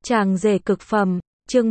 Chàng rể cực phẩm, chương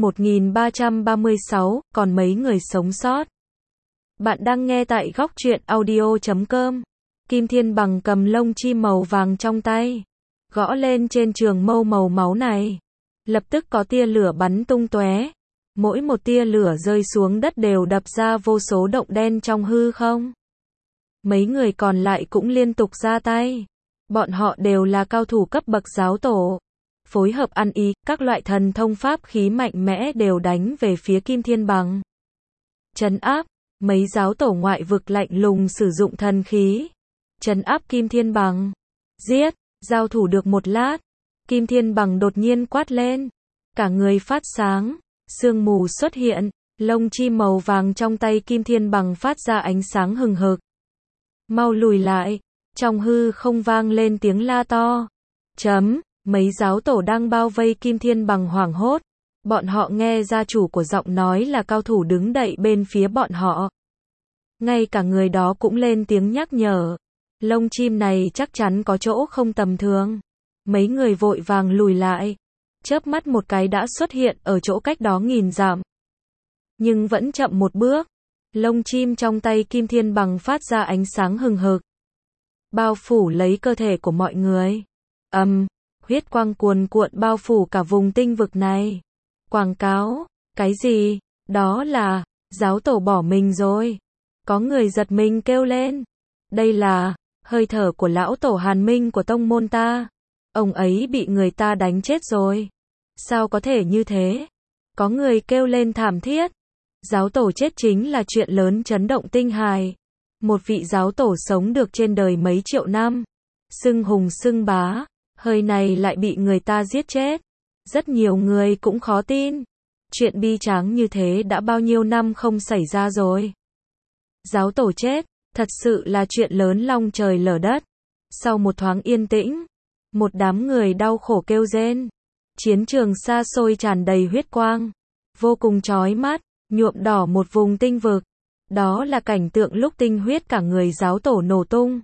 1336, còn mấy người sống sót. Bạn đang nghe tại góc truyện audio.com. Kim Thiên Bằng cầm lông chim màu vàng trong tay, gõ lên trên trường mâu màu máu này. Lập tức có tia lửa bắn tung tóe. Mỗi một tia lửa rơi xuống đất đều đập ra vô số động đen trong hư không. Mấy người còn lại cũng liên tục ra tay. Bọn họ đều là cao thủ cấp bậc giáo tổ. Phối hợp ăn ý, các loại thần thông pháp khí mạnh mẽ đều đánh về phía Kim Thiên Bằng. Trấn áp, mấy giáo tổ ngoại vực lạnh lùng sử dụng thần khí. Trấn áp Kim Thiên Bằng. Giết, giao thủ được một lát. Kim Thiên Bằng đột nhiên quát lên. Cả người phát sáng, sương mù xuất hiện, lông chim màu vàng trong tay Kim Thiên Bằng phát ra ánh sáng hừng hực. Mau lùi lại, trong hư không vang lên tiếng la to. Mấy giáo tổ đang bao vây Kim Thiên Bằng hoảng hốt. Bọn họ nghe gia chủ của giọng nói là cao thủ đứng đậy bên phía bọn họ. Ngay cả người đó cũng lên tiếng nhắc nhở. Lông chim này chắc chắn có chỗ không tầm thường. Mấy người vội vàng lùi lại. Chớp mắt một cái đã xuất hiện ở chỗ cách đó nghìn dặm. Nhưng vẫn chậm một bước. Lông chim trong tay Kim Thiên Bằng phát ra ánh sáng hừng hực, bao phủ lấy cơ thể của mọi người. Huyết quang cuồn cuộn bao phủ cả vùng tinh vực này. Quảng cáo, cái gì? Đó là, giáo tổ bỏ mình rồi. Có người giật mình kêu lên. Đây là, hơi thở của lão tổ Hàn Minh của tông môn ta. Ông ấy bị người ta đánh chết rồi. Sao có thể như thế? Có người kêu lên thảm thiết. Giáo tổ chết chính là chuyện lớn chấn động tinh hải. Một vị giáo tổ sống được trên đời mấy triệu năm. Xưng hùng xưng bá. Hơi này lại bị người ta giết chết. Rất nhiều người cũng khó tin. Chuyện bi tráng như thế đã bao nhiêu năm không xảy ra rồi. Giáo tổ chết, thật sự là chuyện lớn long trời lở đất. Sau một thoáng yên tĩnh, một đám người đau khổ kêu rên. Chiến trường xa xôi tràn đầy huyết quang, vô cùng chói mắt, nhuộm đỏ một vùng tinh vực. Đó là cảnh tượng lúc tinh huyết cả người giáo tổ nổ tung.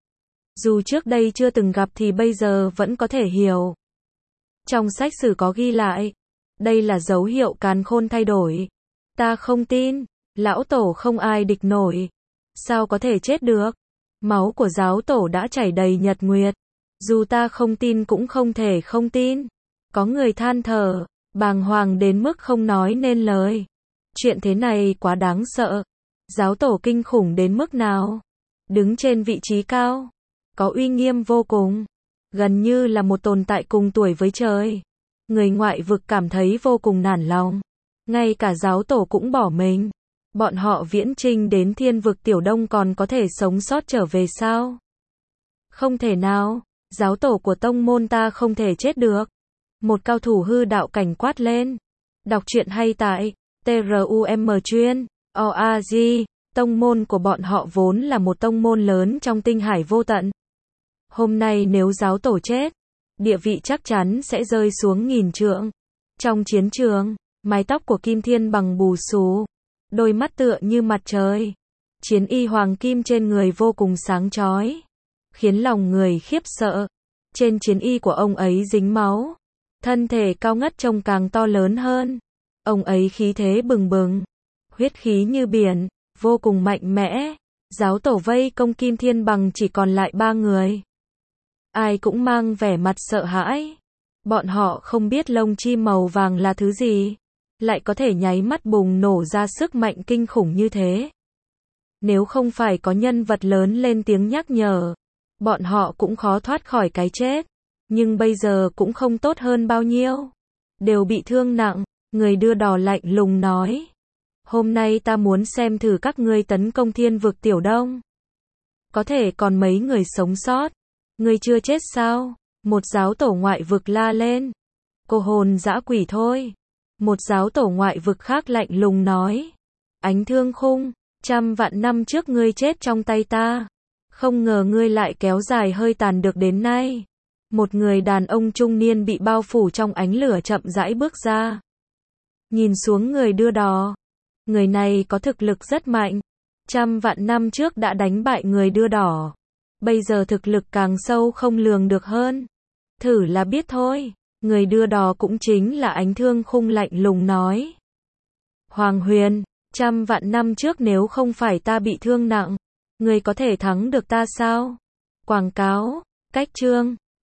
Dù trước đây chưa từng gặp thì bây giờ vẫn có thể hiểu. Trong sách sử có ghi lại, đây là dấu hiệu càn khôn thay đổi. Ta không tin, lão tổ không ai địch nổi. Sao có thể chết được? Máu của giáo tổ đã chảy đầy nhật nguyệt. Dù ta không tin cũng không thể không tin. Có người than thở, bàng hoàng đến mức không nói nên lời. Chuyện thế này quá đáng sợ. Giáo tổ kinh khủng đến mức nào? Đứng trên vị trí cao, có uy nghiêm vô cùng, gần như là một tồn tại cùng tuổi với trời. Người ngoại vực cảm thấy vô cùng nản lòng. Ngay cả giáo tổ cũng bỏ mình. Bọn họ viễn chinh đến thiên vực Tiểu Đông còn có thể sống sót trở về sao? Không thể nào, giáo tổ của tông môn ta không thể chết được. Một cao thủ hư đạo cảnh quát lên. Đọc truyện hay tại TRUM.org. Tông môn của bọn họ vốn là một tông môn lớn trong tinh hải vô tận. Hôm nay nếu giáo tổ chết, địa vị chắc chắn sẽ rơi xuống nghìn trượng. Trong chiến trường, mái tóc của Kim Thiên Bằng bù xù, đôi mắt tựa như mặt trời. Chiến y hoàng kim trên người vô cùng sáng chói, khiến lòng người khiếp sợ. Trên chiến y của ông ấy dính máu, thân thể cao ngất trông càng to lớn hơn. Ông ấy khí thế bừng bừng, huyết khí như biển, vô cùng mạnh mẽ. Giáo tổ vây công Kim Thiên Bằng chỉ còn lại 3 người. Ai cũng mang vẻ mặt sợ hãi. Bọn họ không biết lông chim màu vàng là thứ gì, lại có thể nháy mắt bùng nổ ra sức mạnh kinh khủng như thế. Nếu không phải có nhân vật lớn lên tiếng nhắc nhở, bọn họ cũng khó thoát khỏi cái chết. Nhưng bây giờ cũng không tốt hơn bao nhiêu. Đều bị thương nặng. Người đưa đò lạnh lùng nói. Hôm nay ta muốn xem thử các ngươi tấn công thiên vực Tiểu Đông. Có thể còn mấy người sống sót. Ngươi chưa chết sao? Một giáo tổ ngoại vực la lên. Cô hồn dã quỷ thôi. Một giáo tổ ngoại vực khác lạnh lùng nói. Ánh Thương Khung, 100 vạn năm trước ngươi chết trong tay ta. Không ngờ ngươi lại kéo dài hơi tàn được đến nay. Một người đàn ông trung niên bị bao phủ trong ánh lửa chậm rãi bước ra. Nhìn xuống người đưa đò. Người này có thực lực rất mạnh. 100 vạn năm trước đã đánh bại người đưa đỏ. Bây giờ thực lực càng sâu không lường được hơn. Thử là biết thôi. Người đưa đò cũng chính là Ánh Thương Khung lạnh lùng nói. Hoàng Huyền, 100 vạn năm trước nếu không phải ta bị thương nặng, người có thể thắng được ta sao? Quảng cáo, cách chương